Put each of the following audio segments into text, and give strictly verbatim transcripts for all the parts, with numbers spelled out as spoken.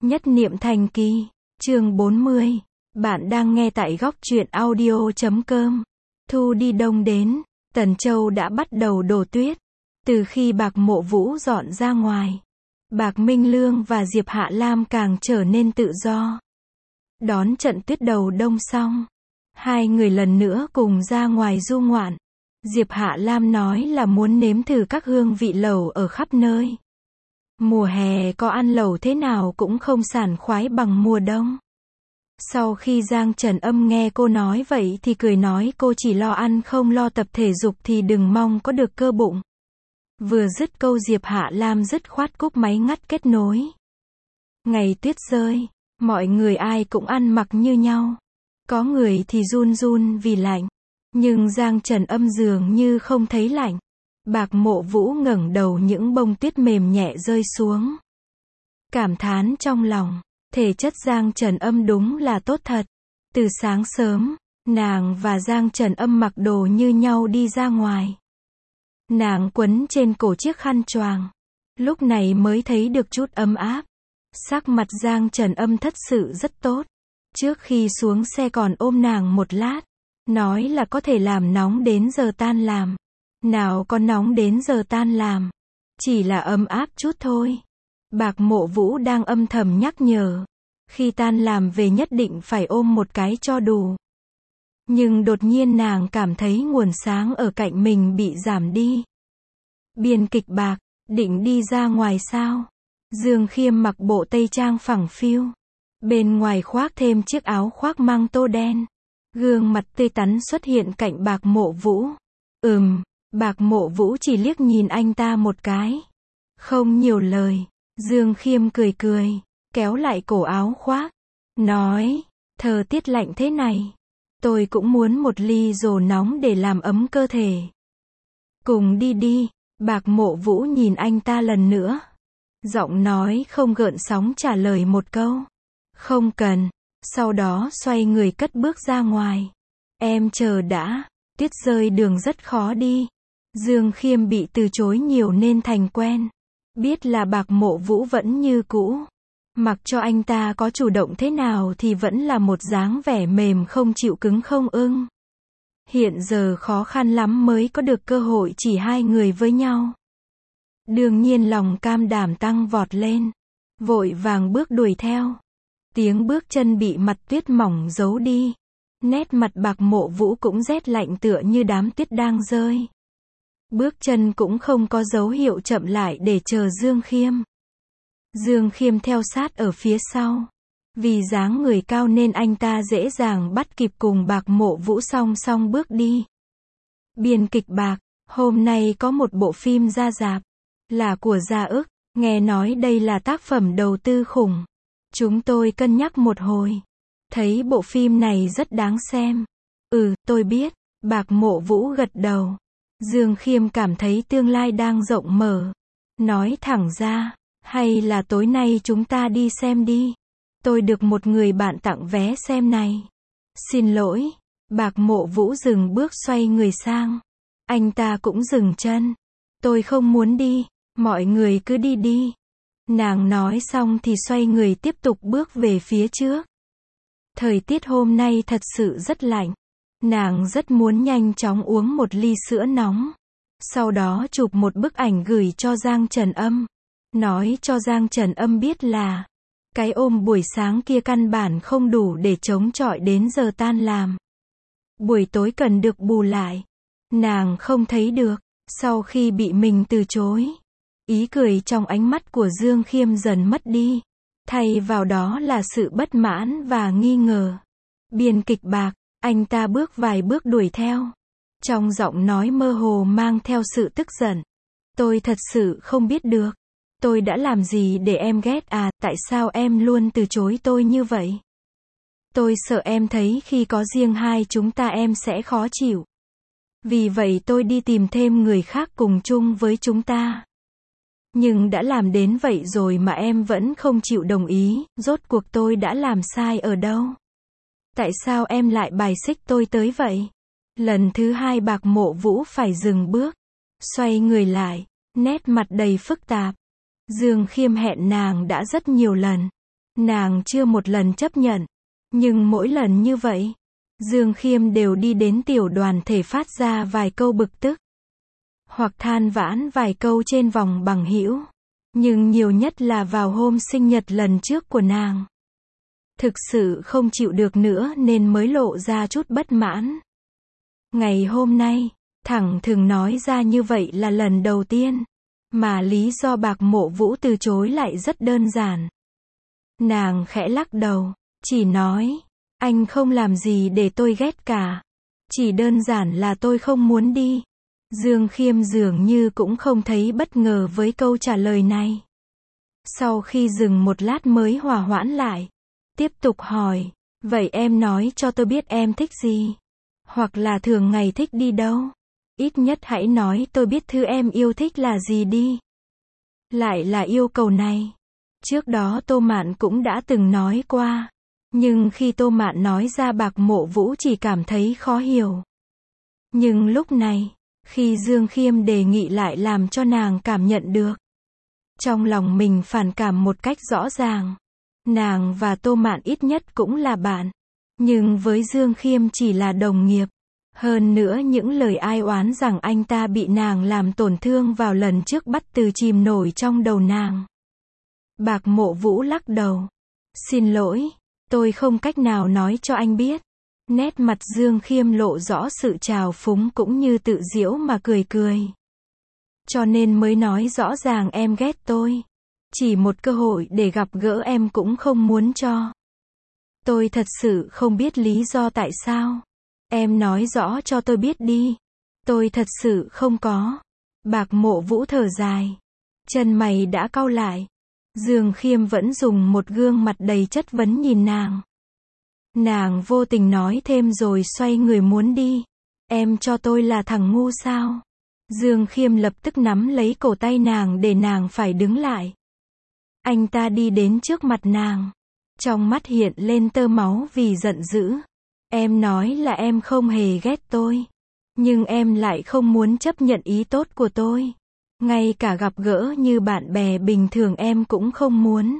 Nhất niệm thành kỳ, chương bốn mươi. Bạn đang nghe tại góc truyện audio chấm com. Thu đi đông đến, Tần Châu đã bắt đầu đổ tuyết. Từ khi Bạc Mộ Vũ dọn ra ngoài, Bạc Minh Lương và Diệp Hạ Lam càng trở nên tự do. Đón trận tuyết đầu đông xong, hai người lần nữa cùng ra ngoài du ngoạn. Diệp Hạ Lam nói là muốn nếm thử các hương vị lẩu ở khắp nơi. Mùa hè có ăn lẩu thế nào cũng không sảng khoái bằng mùa đông. Sau khi Giang Trần Âm nghe cô nói vậy thì cười nói cô chỉ lo ăn không lo tập thể dục thì đừng mong có được cơ bụng. Vừa dứt câu Diệp Hạ Lam dứt khoát cúp máy ngắt kết nối. Ngày tuyết rơi, mọi người ai cũng ăn mặc như nhau. Có người thì run run vì lạnh, nhưng Giang Trần Âm dường như không thấy lạnh. Bạc Mộ Vũ ngẩng đầu những bông tuyết mềm nhẹ rơi xuống. Cảm thán trong lòng, thể chất Giang Trần Âm đúng là tốt thật. Từ sáng sớm, nàng và Giang Trần Âm mặc đồ như nhau đi ra ngoài. Nàng quấn trên cổ chiếc khăn choàng, lúc này mới thấy được chút ấm áp. Sắc mặt Giang Trần Âm thật sự rất tốt. Trước khi xuống xe còn ôm nàng một lát, nói là có thể làm nóng đến giờ tan làm. Nào có nóng đến giờ tan làm, chỉ là ấm áp chút thôi. Bạc Mộ Vũ đang âm thầm nhắc nhở, khi tan làm về nhất định phải ôm một cái cho đủ. Nhưng đột nhiên nàng cảm thấy nguồn sáng ở cạnh mình bị giảm đi. Biên kịch Bạc, định đi ra ngoài sao? Dương Khiêm mặc bộ tây trang phẳng phiu, bên ngoài khoác thêm chiếc áo khoác mang tô đen. Gương mặt tươi tắn xuất hiện cạnh Bạc Mộ Vũ. Ừm. Bạc Mộ Vũ chỉ liếc nhìn anh ta một cái, không nhiều lời. Dương Khiêm cười cười, kéo lại cổ áo khoác, nói, thời tiết lạnh thế này, tôi cũng muốn một ly rồ nóng để làm ấm cơ thể. Cùng đi đi. Bạc Mộ Vũ nhìn anh ta lần nữa, giọng nói không gợn sóng trả lời một câu, không cần. Sau đó xoay người cất bước ra ngoài. Em chờ đã, tuyết rơi đường rất khó đi. Dương Khiêm bị từ chối nhiều nên thành quen. Biết là Bạc Mộ Vũ vẫn như cũ. Mặc cho anh ta có chủ động thế nào thì vẫn là một dáng vẻ mềm không chịu cứng không ưng. Hiện giờ khó khăn lắm mới có được cơ hội chỉ hai người với nhau. Đương nhiên lòng cam đảm tăng vọt lên. Vội vàng bước đuổi theo. Tiếng bước chân bị mặt tuyết mỏng giấu đi. Nét mặt Bạc Mộ Vũ cũng rét lạnh tựa như đám tuyết đang rơi. Bước chân cũng không có dấu hiệu chậm lại để chờ Dương Khiêm. Dương Khiêm theo sát ở phía sau. Vì dáng người cao nên anh ta dễ dàng bắt kịp cùng Bạc Mộ Vũ song song bước đi. Biên kịch Bạc, hôm nay có một bộ phim ra rạp, là của Gia Ức, nghe nói đây là tác phẩm đầu tư khủng. Chúng tôi cân nhắc một hồi, thấy bộ phim này rất đáng xem. Ừ, tôi biết. Bạc Mộ Vũ gật đầu. Dương Khiêm cảm thấy tương lai đang rộng mở. Nói thẳng ra, hay là tối nay chúng ta đi xem đi. Tôi được một người bạn tặng vé xem này. Xin lỗi. Bạc Mộ Vũ dừng bước xoay người sang. Anh ta cũng dừng chân. Tôi không muốn đi, mọi người cứ đi đi. Nàng nói xong thì xoay người tiếp tục bước về phía trước. Thời tiết hôm nay thật sự rất lạnh. Nàng rất muốn nhanh chóng uống một ly sữa nóng. Sau đó chụp một bức ảnh gửi cho Giang Trần Âm. Nói cho Giang Trần Âm biết là cái ôm buổi sáng kia căn bản không đủ để chống chọi đến giờ tan làm. Buổi tối cần được bù lại. Nàng không thấy được. Sau khi bị mình từ chối, ý cười trong ánh mắt của Dương Khiêm dần mất đi. Thay vào đó là sự bất mãn và nghi ngờ. Biên kịch Bạc, anh ta bước vài bước đuổi theo. Trong giọng nói mơ hồ mang theo sự tức giận. Tôi thật sự không biết được. Tôi đã làm gì để em ghét à, tại sao em luôn từ chối tôi như vậy? Tôi sợ em thấy khi có riêng hai chúng ta em sẽ khó chịu. Vì vậy tôi đi tìm thêm người khác cùng chung với chúng ta. Nhưng đã làm đến vậy rồi mà em vẫn không chịu đồng ý, rốt cuộc tôi đã làm sai ở đâu? Tại sao em lại bài xích tôi tới vậy? Lần thứ hai Bạc Mộ Vũ phải dừng bước, xoay người lại, nét mặt đầy phức tạp. Dương Khiêm hẹn nàng đã rất nhiều lần. Nàng chưa một lần chấp nhận. Nhưng mỗi lần như vậy, Dương Khiêm đều đi đến tiểu đoàn thể phát ra vài câu bực tức. Hoặc than vãn vài câu trên vòng bằng hữu. Nhưng nhiều nhất là vào hôm sinh nhật lần trước của nàng. Thực sự không chịu được nữa nên mới lộ ra chút bất mãn. Ngày hôm nay, thẳng thừng nói ra như vậy là lần đầu tiên. Mà lý do Bạc Mộ Vũ từ chối lại rất đơn giản. Nàng khẽ lắc đầu, chỉ nói, anh không làm gì để tôi ghét cả. Chỉ đơn giản là tôi không muốn đi. Dương Khiêm dường như cũng không thấy bất ngờ với câu trả lời này. Sau khi dừng một lát mới hòa hoãn lại. Tiếp tục hỏi, vậy em nói cho tôi biết em thích gì? Hoặc là thường ngày thích đi đâu? Ít nhất hãy nói tôi biết thứ em yêu thích là gì đi. Lại là yêu cầu này. Trước đó Tô Mạn cũng đã từng nói qua. Nhưng khi Tô Mạn nói ra Bạc Mộ Vũ chỉ cảm thấy khó hiểu. Nhưng lúc này, khi Dương Khiêm đề nghị lại làm cho nàng cảm nhận được. Trong lòng mình phản cảm một cách rõ ràng. Nàng và Tô Mạn ít nhất cũng là bạn. Nhưng với Dương Khiêm chỉ là đồng nghiệp. Hơn nữa những lời ai oán rằng anh ta bị nàng làm tổn thương vào lần trước bắt từ chìm nổi trong đầu nàng. Bạc Mộ Vũ lắc đầu. Xin lỗi, tôi không cách nào nói cho anh biết. Nét mặt Dương Khiêm lộ rõ sự trào phúng cũng như tự giễu mà cười cười. Cho nên mới nói rõ ràng em ghét tôi. Chỉ một cơ hội để gặp gỡ em cũng không muốn cho. Tôi thật sự không biết lý do tại sao. Em nói rõ cho tôi biết đi. Tôi thật sự không có. Bạc Mộ Vũ thở dài. Chân mày đã cau lại. Dương Khiêm vẫn dùng một gương mặt đầy chất vấn nhìn nàng. Nàng vô tình nói thêm rồi xoay người muốn đi. Em cho tôi là thằng ngu sao? Dương Khiêm lập tức nắm lấy cổ tay nàng để nàng phải đứng lại. Anh ta đi đến trước mặt nàng. Trong mắt hiện lên tơ máu vì giận dữ. Em nói là em không hề ghét tôi. Nhưng em lại không muốn chấp nhận ý tốt của tôi. Ngay cả gặp gỡ như bạn bè bình thường em cũng không muốn.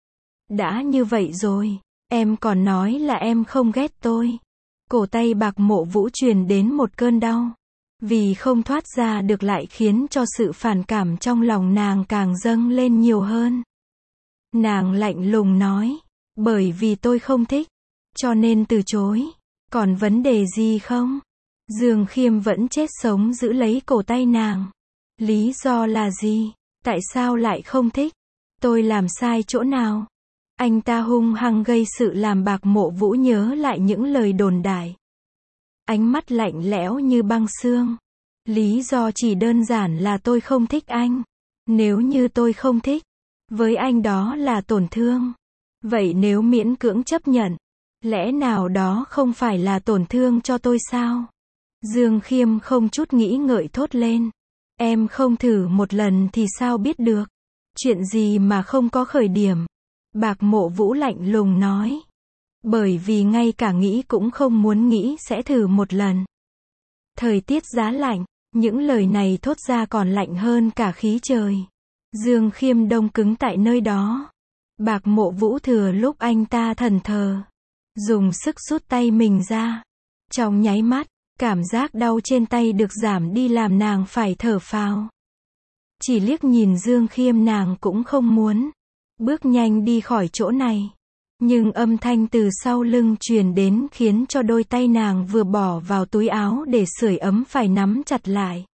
Đã như vậy rồi, em còn nói là em không ghét tôi. Cổ tay Bạc Mộ Vũ truyền đến một cơn đau. Vì không thoát ra được lại khiến cho sự phản cảm trong lòng nàng càng dâng lên nhiều hơn. Nàng lạnh lùng nói, bởi vì tôi không thích, cho nên từ chối. Còn vấn đề gì không? Dương Khiêm vẫn chết sống giữ lấy cổ tay nàng. Lý do là gì? Tại sao lại không thích? Tôi làm sai chỗ nào? Anh ta hung hăng gây sự làm Bạc Mộ Vũ nhớ lại những lời đồn đại. Ánh mắt lạnh lẽo như băng xương. Lý do chỉ đơn giản là tôi không thích anh. Nếu như tôi không thích, với anh đó là tổn thương. Vậy nếu miễn cưỡng chấp nhận, lẽ nào đó không phải là tổn thương cho tôi sao? Dương Khiêm không chút nghĩ ngợi thốt lên. Em không thử một lần thì sao biết được? Chuyện gì mà không có khởi điểm? Bạc Mộ Vũ lạnh lùng nói. Bởi vì ngay cả nghĩ cũng không muốn nghĩ sẽ thử một lần. Thời tiết giá lạnh, những lời này thốt ra còn lạnh hơn cả khí trời. Dương Khiêm đông cứng tại nơi đó. Bạc Mộ Vũ thừa lúc anh ta thẫn thờ, dùng sức rút tay mình ra. Trong nháy mắt, cảm giác đau trên tay được giảm đi làm nàng phải thở phào. Chỉ liếc nhìn Dương Khiêm nàng cũng không muốn. Bước nhanh đi khỏi chỗ này. Nhưng âm thanh từ sau lưng truyền đến khiến cho đôi tay nàng vừa bỏ vào túi áo để sưởi ấm phải nắm chặt lại.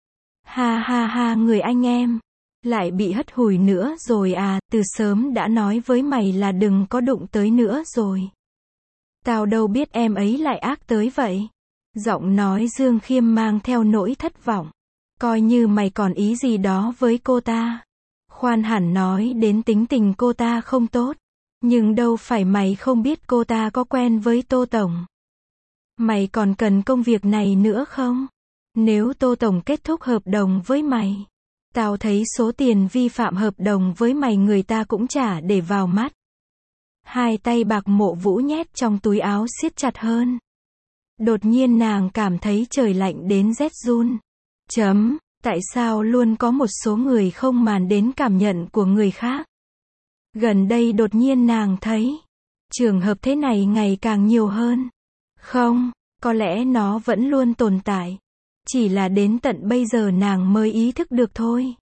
Ha ha ha, người anh em. Lại bị hất hủi nữa rồi à, từ sớm đã nói với mày là đừng có đụng tới nữa rồi. Tao đâu biết em ấy lại ác tới vậy. Giọng nói Dương Khiêm mang theo nỗi thất vọng. Coi như mày còn ý gì đó với cô ta. Khoan hẳn nói đến tính tình cô ta không tốt. Nhưng đâu phải mày không biết cô ta có quen với Tô Tổng. Mày còn cần công việc này nữa không? Nếu Tô Tổng kết thúc hợp đồng với mày, tao thấy số tiền vi phạm hợp đồng với mày người ta cũng chả để vào mắt. Hai tay Bạc Mộ Vũ nhét trong túi áo siết chặt hơn. Đột nhiên nàng cảm thấy trời lạnh đến rét run. Chấm, tại sao luôn có một số người không màng đến cảm nhận của người khác? Gần đây đột nhiên nàng thấy, trường hợp thế này ngày càng nhiều hơn. Không, có lẽ nó vẫn luôn tồn tại. Chỉ là đến tận bây giờ nàng mới ý thức được thôi.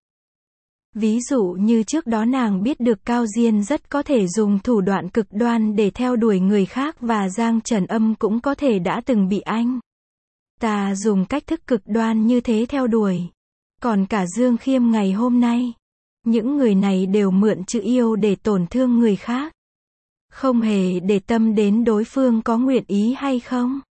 Ví dụ như trước đó nàng biết được Cao Diên rất có thể dùng thủ đoạn cực đoan để theo đuổi người khác và Giang Trần Âm cũng có thể đã từng bị anh ta dùng cách thức cực đoan như thế theo đuổi. Còn cả Dương Khiêm ngày hôm nay, những người này đều mượn chữ yêu để tổn thương người khác. Không hề để tâm đến đối phương có nguyện ý hay không.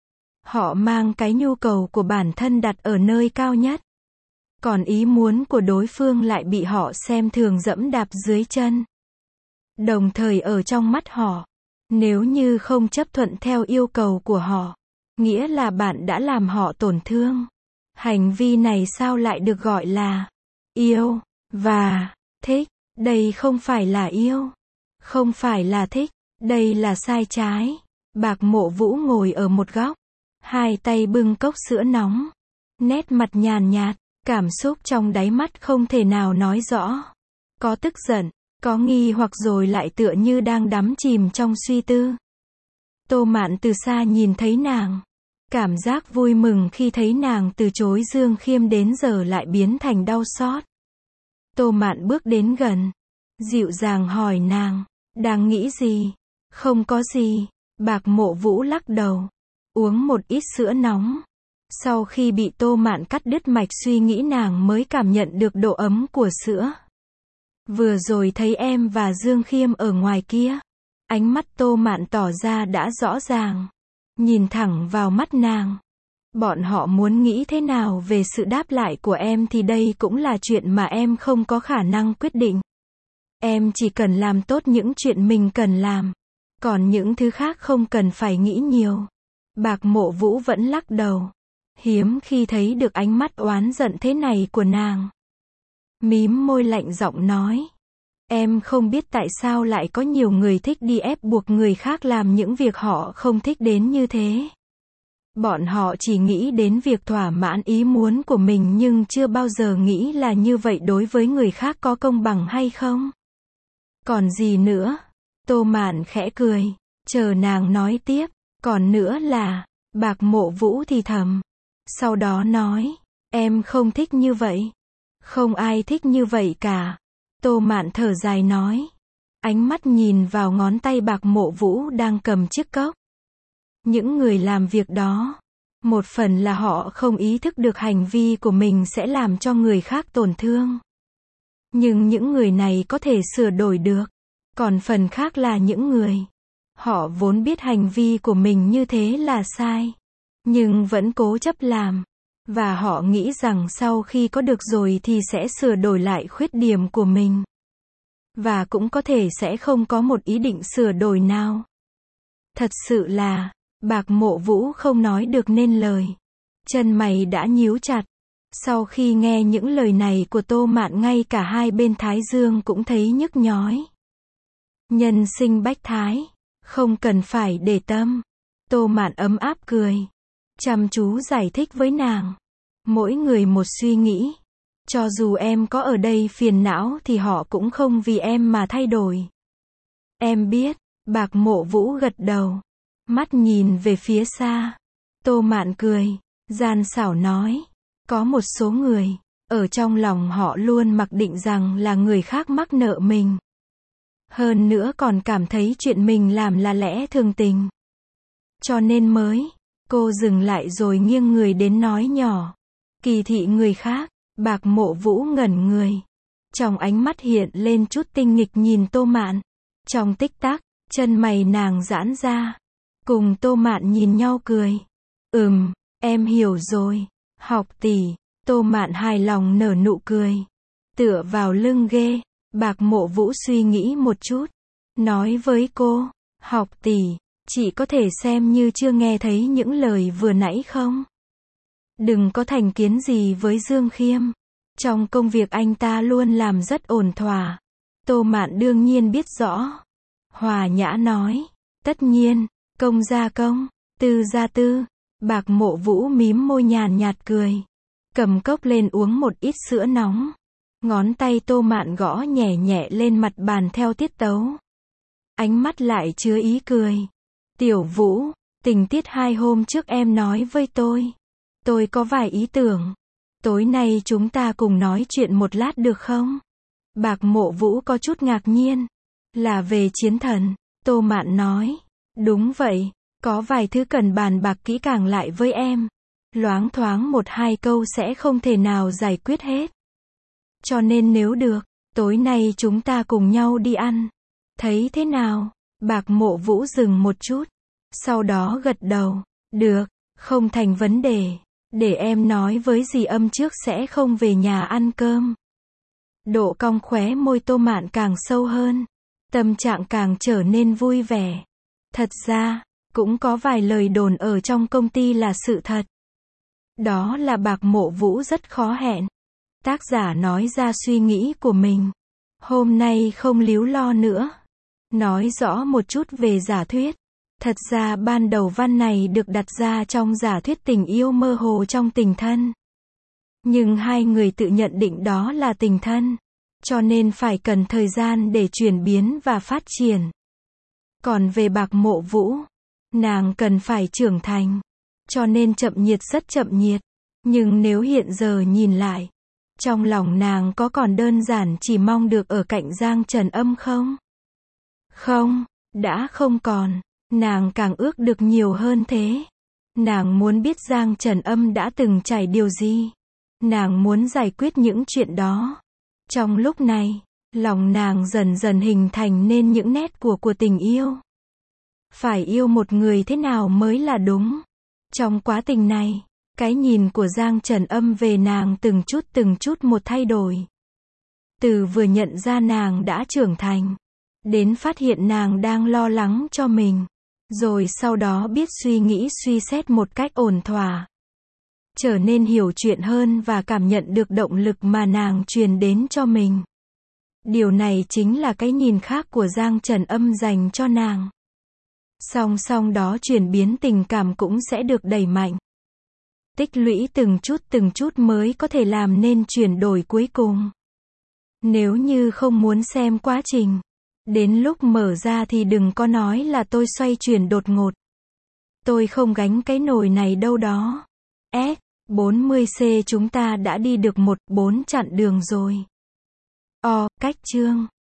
Họ mang cái nhu cầu của bản thân đặt ở nơi cao nhất. Còn ý muốn của đối phương lại bị họ xem thường dẫm đạp dưới chân. Đồng thời ở trong mắt họ, nếu như không chấp thuận theo yêu cầu của họ, nghĩa là bạn đã làm họ tổn thương. Hành vi này sao lại được gọi là yêu và thích? Đây không phải là yêu, không phải là thích, đây là sai trái. Bạc Mộ Vũ ngồi ở một góc, hai tay bưng cốc sữa nóng, nét mặt nhàn nhạt, cảm xúc trong đáy mắt không thể nào nói rõ. Có tức giận, có nghi hoặc rồi lại tựa như đang đắm chìm trong suy tư. Tô Mạn từ xa nhìn thấy nàng, cảm giác vui mừng khi thấy nàng từ chối Dương Khiêm đến giờ lại biến thành đau xót. Tô Mạn bước đến gần, dịu dàng hỏi nàng, đang nghĩ gì? Không có gì. Bạc Mộ Vũ lắc đầu, uống một ít sữa nóng. Sau khi bị Tô Mạn cắt đứt mạch suy nghĩ nàng mới cảm nhận được độ ấm của sữa. Vừa rồi thấy em và Dương Khiêm ở ngoài kia, ánh mắt Tô Mạn tỏ ra đã rõ ràng, nhìn thẳng vào mắt nàng. Bọn họ muốn nghĩ thế nào về sự đáp lại của em thì đây cũng là chuyện mà em không có khả năng quyết định. Em chỉ cần làm tốt những chuyện mình cần làm, còn những thứ khác không cần phải nghĩ nhiều. Bạc Mộ Vũ vẫn lắc đầu, hiếm khi thấy được ánh mắt oán giận thế này của nàng. Mím môi lạnh giọng nói, em không biết tại sao lại có nhiều người thích đi ép buộc người khác làm những việc họ không thích đến như thế. Bọn họ chỉ nghĩ đến việc thỏa mãn ý muốn của mình nhưng chưa bao giờ nghĩ là như vậy đối với người khác có công bằng hay không. Còn gì nữa? Tô Mạn khẽ cười, chờ nàng nói tiếp. Còn nữa là, Bạc Mộ Vũ thì thầm. Sau đó nói, em không thích như vậy. Không ai thích như vậy cả. Tô Mạn thở dài nói. Ánh mắt nhìn vào ngón tay Bạc Mộ Vũ đang cầm chiếc cốc. Những người làm việc đó, một phần là họ không ý thức được hành vi của mình sẽ làm cho người khác tổn thương. Nhưng những người này có thể sửa đổi được. Còn phần khác là những người, họ vốn biết hành vi của mình như thế là sai, nhưng vẫn cố chấp làm. Và họ nghĩ rằng sau khi có được rồi thì sẽ sửa đổi lại khuyết điểm của mình. Và cũng có thể sẽ không có một ý định sửa đổi nào. Thật sự là, Bạc Mộ Vũ không nói được nên lời. Chân mày đã nhíu chặt. Sau khi nghe những lời này của Tô Mạn ngay cả hai bên thái dương cũng thấy nhức nhói. Nhân sinh bách thái, không cần phải để tâm. Tô Mạn ấm áp cười, chăm chú giải thích với nàng. Mỗi người một suy nghĩ. Cho dù em có ở đây phiền não thì họ cũng không vì em mà thay đổi. Em biết. Bạc Mộ Vũ gật đầu, mắt nhìn về phía xa. Tô Mạn cười, gian xảo nói. Có một số người, ở trong lòng họ luôn mặc định rằng là người khác mắc nợ mình. Hơn nữa còn cảm thấy chuyện mình làm là lẽ thường tình. Cho nên mới, cô dừng lại rồi nghiêng người đến nói nhỏ. Kỳ thị người khác. Bạc Mộ Vũ ngẩn người. Trong ánh mắt hiện lên chút tinh nghịch nhìn Tô Mạn. Trong tích tắc, chân mày nàng giãn ra. Cùng Tô Mạn nhìn nhau cười. Ừm, em hiểu rồi. Học tỷ. Tô Mạn hài lòng nở nụ cười. Tựa vào lưng ghê. Bạc Mộ Vũ suy nghĩ một chút. Nói với cô. Học tỷ, chị có thể xem như chưa nghe thấy những lời vừa nãy không? Đừng có thành kiến gì với Dương Khiêm. Trong công việc anh ta luôn làm rất ổn thỏa. Tô Mạn đương nhiên biết rõ. Hòa nhã nói. Tất nhiên, công ra công, tư ra tư. Bạc Mộ Vũ mím môi nhàn nhạt cười. Cầm cốc lên uống một ít sữa nóng. Ngón tay Tô Mạn gõ nhẹ nhẹ lên mặt bàn theo tiết tấu. Ánh mắt lại chứa ý cười. Tiểu Vũ, tình tiết hai hôm trước em nói với tôi. Tôi có vài ý tưởng. Tối nay chúng ta cùng nói chuyện một lát được không? Bạc Mộ Vũ có chút ngạc nhiên. Là về chiến thần. Tô Mạn nói. Đúng vậy, có vài thứ cần bàn bạc kỹ càng lại với em. Loáng thoáng một hai câu sẽ không thể nào giải quyết hết. Cho nên nếu được, tối nay chúng ta cùng nhau đi ăn. Thấy thế nào? Bạc Mộ Vũ dừng một chút. Sau đó gật đầu. Được, không thành vấn đề. Để em nói với dì Âm trước sẽ không về nhà ăn cơm. Độ cong khóe môi Tô Mạn càng sâu hơn. Tâm trạng càng trở nên vui vẻ. Thật ra, cũng có vài lời đồn ở trong công ty là sự thật. Đó là Bạc Mộ Vũ rất khó hẹn. Tác giả nói ra suy nghĩ của mình. Hôm nay không líu lo nữa. Nói rõ một chút về giả thuyết. Thật ra ban đầu văn này được đặt ra trong giả thuyết tình yêu mơ hồ trong tình thân. Nhưng hai người tự nhận định đó là tình thân. Cho nên phải cần thời gian để chuyển biến và phát triển. Còn về Bạc Mộ Vũ, nàng cần phải trưởng thành. Cho nên chậm nhiệt rất chậm nhiệt. Nhưng nếu hiện giờ nhìn lại, trong lòng nàng có còn đơn giản chỉ mong được ở cạnh Giang Trần Âm không? Không, đã không còn. Nàng càng ước được nhiều hơn thế. Nàng muốn biết Giang Trần Âm đã từng trải điều gì. Nàng muốn giải quyết những chuyện đó. Trong lúc này, lòng nàng dần dần hình thành nên những nét của của tình yêu. Phải yêu một người thế nào mới là đúng. Trong quá trình này, cái nhìn của Giang Trần Âm về nàng từng chút từng chút một thay đổi. Từ vừa nhận ra nàng đã trưởng thành, đến phát hiện nàng đang lo lắng cho mình, rồi sau đó biết suy nghĩ suy xét một cách ổn thỏa. Trở nên hiểu chuyện hơn và cảm nhận được động lực mà nàng truyền đến cho mình. Điều này chính là cái nhìn khác của Giang Trần Âm dành cho nàng. Song song đó chuyển biến tình cảm cũng sẽ được đẩy mạnh. Tích lũy từng chút từng chút mới có thể làm nên chuyển đổi cuối cùng. Nếu như không muốn xem quá trình, đến lúc mở ra thì đừng có nói là tôi xoay chuyển đột ngột. Tôi không gánh cái nồi này đâu đó. S bốn mươi C chúng ta đã đi được một bốn chặng đường rồi. O, cách chương